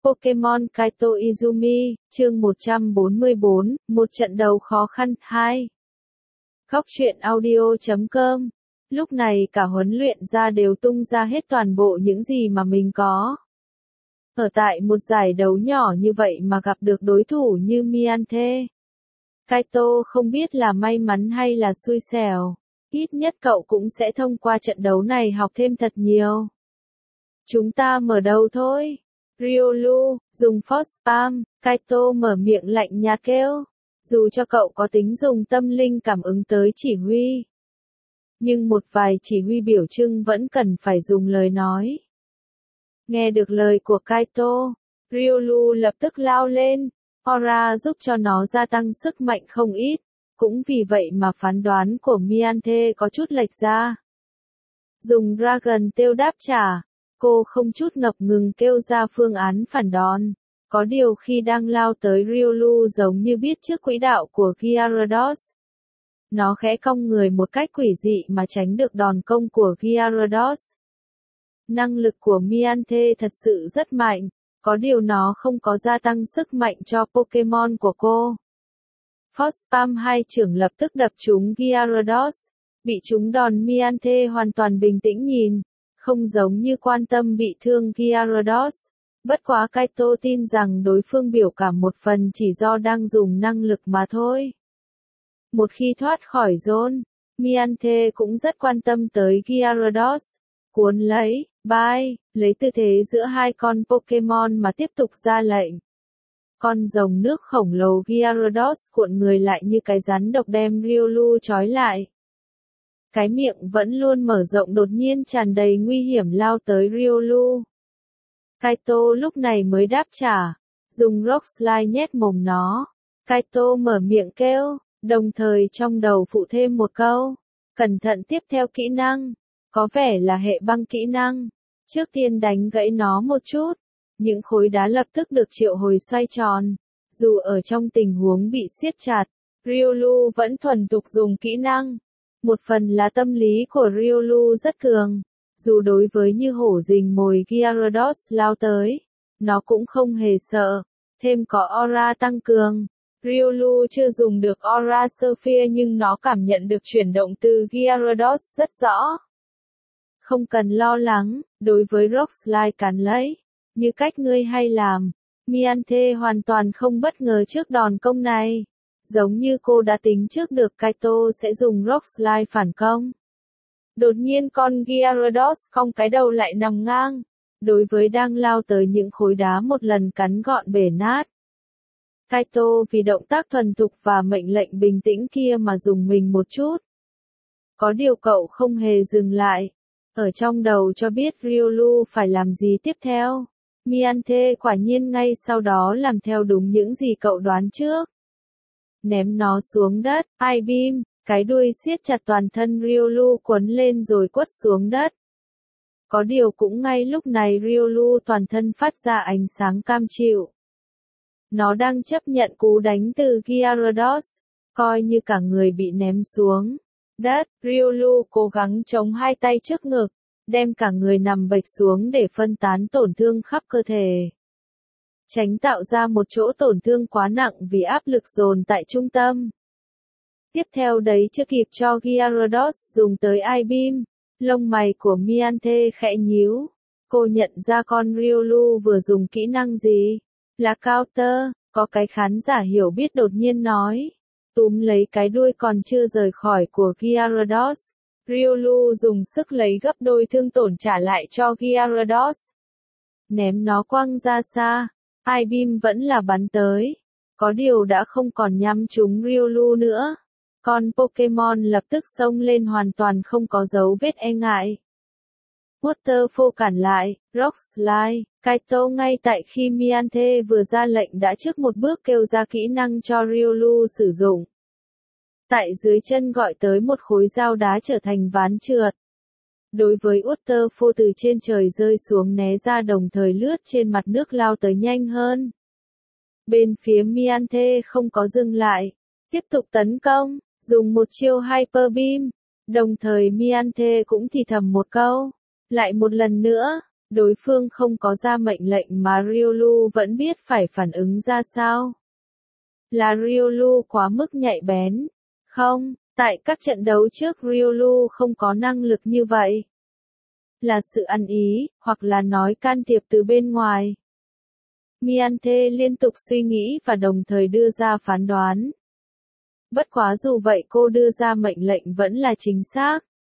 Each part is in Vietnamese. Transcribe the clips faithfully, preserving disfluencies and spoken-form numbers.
Pokemon Kaito Izumi, chương một trăm bốn mươi bốn, một trận đấu khó khăn, hai. Góc truyện audio chấm com. Lúc này cả huấn luyện ra đều tung ra hết toàn bộ những gì mà mình có. Ở tại một giải đấu nhỏ như vậy mà gặp được đối thủ như Mianthe. Kaito không biết là may mắn hay là xui xẻo. Ít nhất cậu cũng sẽ thông qua trận đấu này học thêm thật nhiều. Chúng ta mở đầu thôi. Riolu, dùng Force Palm, Kaito mở miệng lạnh nhạt kêu. Dù cho cậu có tính dùng tâm linh cảm ứng tới chỉ huy. Nhưng một vài chỉ huy biểu trưng vẫn cần phải dùng lời nói. Nghe được lời của Kaito, Riolu lập tức lao lên. Aura giúp cho nó gia tăng sức mạnh không ít. Cũng vì vậy mà phán đoán của Mianthe có chút lệch ra. Dùng Dragon Tail đáp trả. Cô không chút ngập ngừng kêu ra phương án phản đòn. Có điều khi đang lao tới Riolu giống như biết trước quỹ đạo của Gyarados. Nó khẽ cong người một cách quỷ dị mà tránh được đòn công của Gyarados. Năng lực của Mianthe thật sự rất mạnh, có điều nó không có gia tăng sức mạnh cho Pokemon của cô. Force Palm hai chưởng lập tức đập trúng Gyarados. Bị trúng đòn Mianthe hoàn toàn bình tĩnh nhìn. Không giống như quan tâm bị thương Gyarados. Bất quá Kaito tin rằng đối phương biểu cảm một phần chỉ do đang dùng năng lực mà thôi. Một khi thoát khỏi zone, Mianthe cũng rất quan tâm tới Gyarados. Cuốn lấy, bye, lấy tư thế giữa hai con Pokemon mà tiếp tục ra lệnh. Con rồng nước khổng lồ Gyarados cuộn người lại như cái rắn độc đem Riolu trói lại. Cái miệng vẫn luôn mở rộng đột nhiên tràn đầy nguy hiểm lao tới Riolu. Kaito lúc này mới đáp trả, dùng Rock Slide nhét mồm nó. Kaito mở miệng kêu, đồng thời trong đầu phụ thêm một câu. Cẩn thận tiếp theo kỹ năng. Có vẻ là hệ băng kỹ năng. Trước tiên đánh gãy nó một chút. Những khối đá lập tức được triệu hồi xoay tròn. Dù ở trong tình huống bị siết chặt, Riolu vẫn thuần thục dùng kỹ năng. Một phần là tâm lý của Riolu rất cường. Dù đối với như hổ rình mồi Gyarados lao tới, nó cũng không hề sợ. Thêm có aura tăng cường. Riolu chưa dùng được aura Sphere nhưng nó cảm nhận được chuyển động từ Gyarados rất rõ. Không cần lo lắng, đối với Rock Slide cắn lấy. Như cách ngươi hay làm, Mianthe hoàn toàn không bất ngờ trước đòn công này. Giống như cô đã tính trước được Kaito sẽ dùng Rock Slide phản công. Đột nhiên con Gyarados cong cái đầu lại nằm ngang. Đối với đang lao tới những khối đá một lần cắn gọn bể nát. Kaito vì động tác thuần thục và mệnh lệnh bình tĩnh kia mà dùng mình một chút. Có điều cậu không hề dừng lại. Ở trong đầu cho biết Riolu phải làm gì tiếp theo. Mianthe quả nhiên ngay sau đó làm theo đúng những gì cậu đoán trước. Ném nó xuống đất, I-Beam, cái đuôi siết chặt toàn thân Riolu quấn lên rồi quất xuống đất. Có điều cũng ngay lúc này Riolu toàn thân phát ra ánh sáng cam chịu. Nó đang chấp nhận cú đánh từ Gyarados, coi như cả người bị ném xuống đất. Riolu cố gắng chống hai tay trước ngực, đem cả người nằm bệch xuống để phân tán tổn thương khắp cơ thể. Tránh tạo ra một chỗ tổn thương quá nặng vì áp lực dồn tại trung tâm. Tiếp theo đấy chưa kịp cho Gyarados dùng tới I-Beam, lông mày của Mianthe khẽ nhíu. Cô nhận ra con Riolu vừa dùng kỹ năng gì? Là counter, có cái khán giả hiểu biết đột nhiên nói. Túm lấy cái đuôi còn chưa rời khỏi của Gyarados. Riolu dùng sức lấy gấp đôi thương tổn trả lại cho Gyarados. Ném nó quăng ra xa. I-Beam vẫn là bắn tới. Có điều đã không còn nhắm trúng Riolu nữa. Con Pokemon lập tức xông lên hoàn toàn không có dấu vết e ngại. Waterfall cản lại, Rock Slide, Kaito ngay tại khi Mianthe vừa ra lệnh đã trước một bước kêu ra kỹ năng cho Riolu sử dụng. Tại dưới chân gọi tới một khối dao đá trở thành ván trượt. Đối với Waterfall từ trên trời rơi xuống né ra đồng thời lướt trên mặt nước lao tới nhanh hơn. Bên phía Mianthe không có dừng lại, tiếp tục tấn công, dùng một chiêu Hyper Beam. Đồng thời Mianthe cũng thì thầm một câu. Lại một lần nữa, Đối phương không có ra mệnh lệnh mà Ryolu vẫn biết phải phản ứng ra sao. Là Ryolu quá mức nhạy bén? Không, tại các trận đấu trước Ryolu không có năng lực như vậy. Là sự ăn ý, hoặc là nói can thiệp từ bên ngoài. Miyante liên tục suy nghĩ và đồng thời đưa ra phán đoán. Bất quá dù vậy cô đưa ra mệnh lệnh vẫn là chính xác.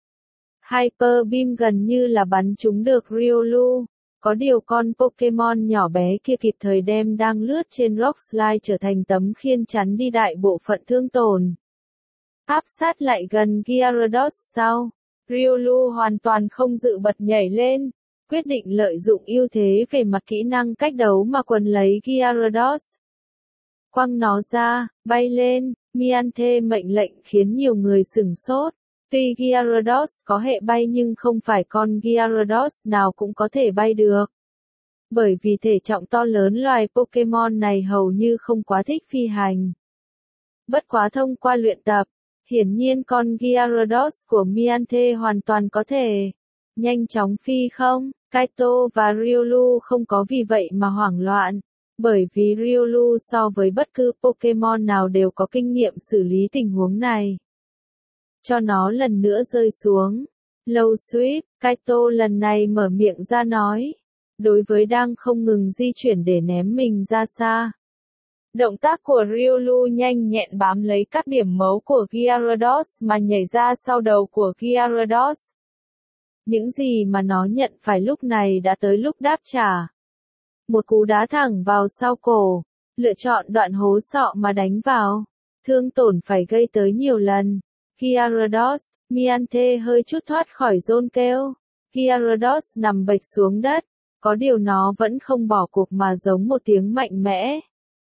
Hyper Beam gần như là bắn trúng được Ryolu. Có điều con Pokemon nhỏ bé kia kịp thời đem đang lướt trên Rock Slide trở thành tấm khiên chắn đi đại bộ phận thương tổn. Áp sát lại gần Gyarados sau. Ryolu hoàn toàn không dự bật nhảy lên, quyết định lợi dụng ưu thế về mặt kỹ năng cách đấu mà quần lấy Gyarados. Quăng nó ra, bay lên, Miyante mệnh lệnh khiến nhiều người sửng sốt. Tuy Gyarados có hệ bay nhưng không phải con Gyarados nào cũng có thể bay được. Bởi vì thể trọng to lớn loài Pokemon này hầu như không quá thích phi hành. Bất quá thông qua luyện tập, hiển nhiên con Gyarados của Miyante hoàn toàn có thể nhanh chóng phi không. Kaito và Ryolu không có vì vậy mà hoảng loạn. Bởi vì Ryolu so với bất cứ Pokemon nào đều có kinh nghiệm xử lý tình huống này. Cho nó lần nữa rơi xuống. Low sweep, Kaito lần này mở miệng ra nói. Đối với đang không ngừng di chuyển để ném mình ra xa. Động tác của Ryolu nhanh nhẹn bám lấy các điểm mấu của Gyarados mà nhảy ra sau đầu của Gyarados. Những gì mà nó nhận phải lúc này đã tới lúc đáp trả. Một cú đá thẳng vào sau cổ, lựa chọn đoạn hố sọ mà đánh vào. Thương tổn phải gây tới nhiều lần. Gyarados, Miyante hơi chút thoát khỏi zone kêu. Gyarados nằm bệt xuống đất, có điều nó vẫn không bỏ cuộc mà giống một tiếng mạnh mẽ.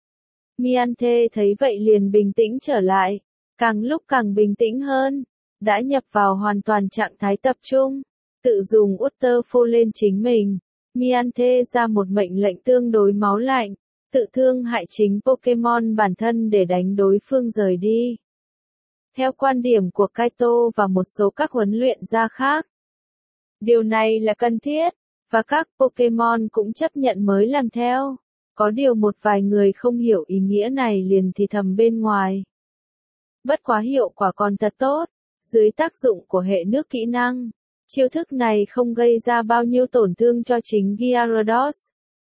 Miyante thấy vậy liền bình tĩnh trở lại, càng lúc càng bình tĩnh hơn, đã nhập vào hoàn toàn trạng thái tập trung, tự dùng Waterfall lên chính mình. Miyante ra một mệnh lệnh tương đối máu lạnh, tự thương hại chính Pokemon bản thân để đánh đối phương rời đi. Theo quan điểm của Kaito và một số các huấn luyện gia khác, điều này là cần thiết, và các Pokemon cũng chấp nhận mới làm theo. Có điều một vài người không hiểu ý nghĩa này liền thì thầm bên ngoài. Bất quá hiệu quả còn thật tốt, dưới tác dụng của hệ nước kỹ năng, chiêu thức này không gây ra bao nhiêu tổn thương cho chính Gyarados.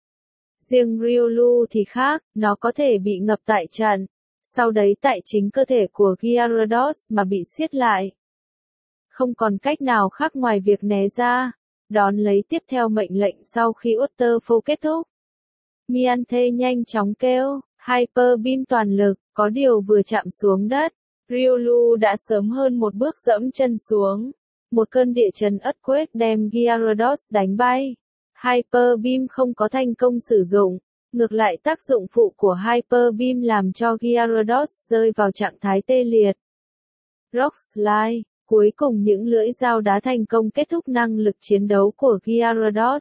Riêng Ryolu thì khác, nó có thể bị ngập tại trận, sau đấy tại chính cơ thể của Gyarados mà bị siết lại. Không còn cách nào khác ngoài việc né ra, đón lấy tiếp theo mệnh lệnh sau khi Waterfall kết thúc. Miyante nhanh chóng kêu, Hyper Beam toàn lực, có điều vừa chạm xuống đất, Ryolu đã sớm hơn một bước dẫm chân xuống. Một cơn địa chấn earthquake đem Gyarados đánh bay. Hyper Beam không có thành công sử dụng, ngược lại tác dụng phụ của Hyper Beam làm cho Gyarados rơi vào trạng thái tê liệt. Rock Slide, cuối cùng những lưỡi dao đá thành công kết thúc năng lực chiến đấu của Gyarados.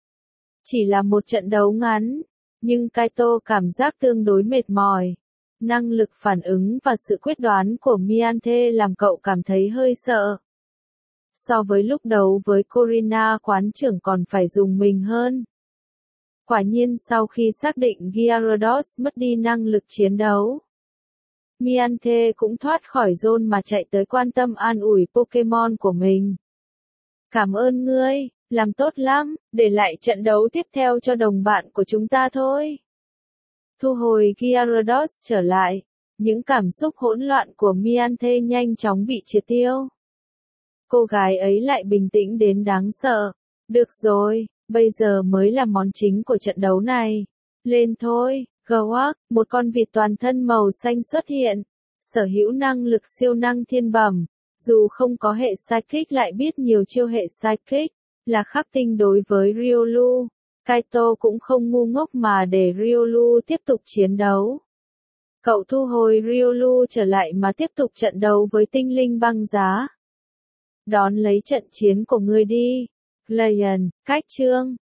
Chỉ là một trận đấu ngắn, nhưng Kaito cảm giác tương đối mệt mỏi. Năng lực phản ứng và sự quyết đoán của Miyante làm cậu cảm thấy hơi sợ. So với lúc đấu với Corina quán trưởng còn phải dùng mình hơn. Quả nhiên sau khi xác định Gyarados mất đi năng lực chiến đấu, Miyante cũng thoát khỏi zone mà chạy tới quan tâm an ủi Pokemon của mình. Cảm ơn ngươi, làm tốt lắm, để lại trận đấu tiếp theo cho đồng bạn của chúng ta thôi. Thu hồi Gyarados trở lại, những cảm xúc hỗn loạn của Miyante nhanh chóng bị triệt tiêu. Cô gái ấy lại bình tĩnh đến đáng sợ. Được rồi, bây giờ mới là món chính của trận đấu này. Lên thôi, Gawak, một con vịt toàn thân màu xanh xuất hiện. Sở hữu năng lực siêu năng thiên bẩm. Dù không có hệ Psychic lại biết nhiều chiêu hệ Psychic, là khắc tinh đối với Ryolu. Kaito cũng không ngu ngốc mà để Ryolu tiếp tục chiến đấu. Cậu thu hồi Ryolu trở lại mà tiếp tục trận đấu với tinh linh băng giá. Đón lấy trận chiến của ngươi đi. Lion, cách chương.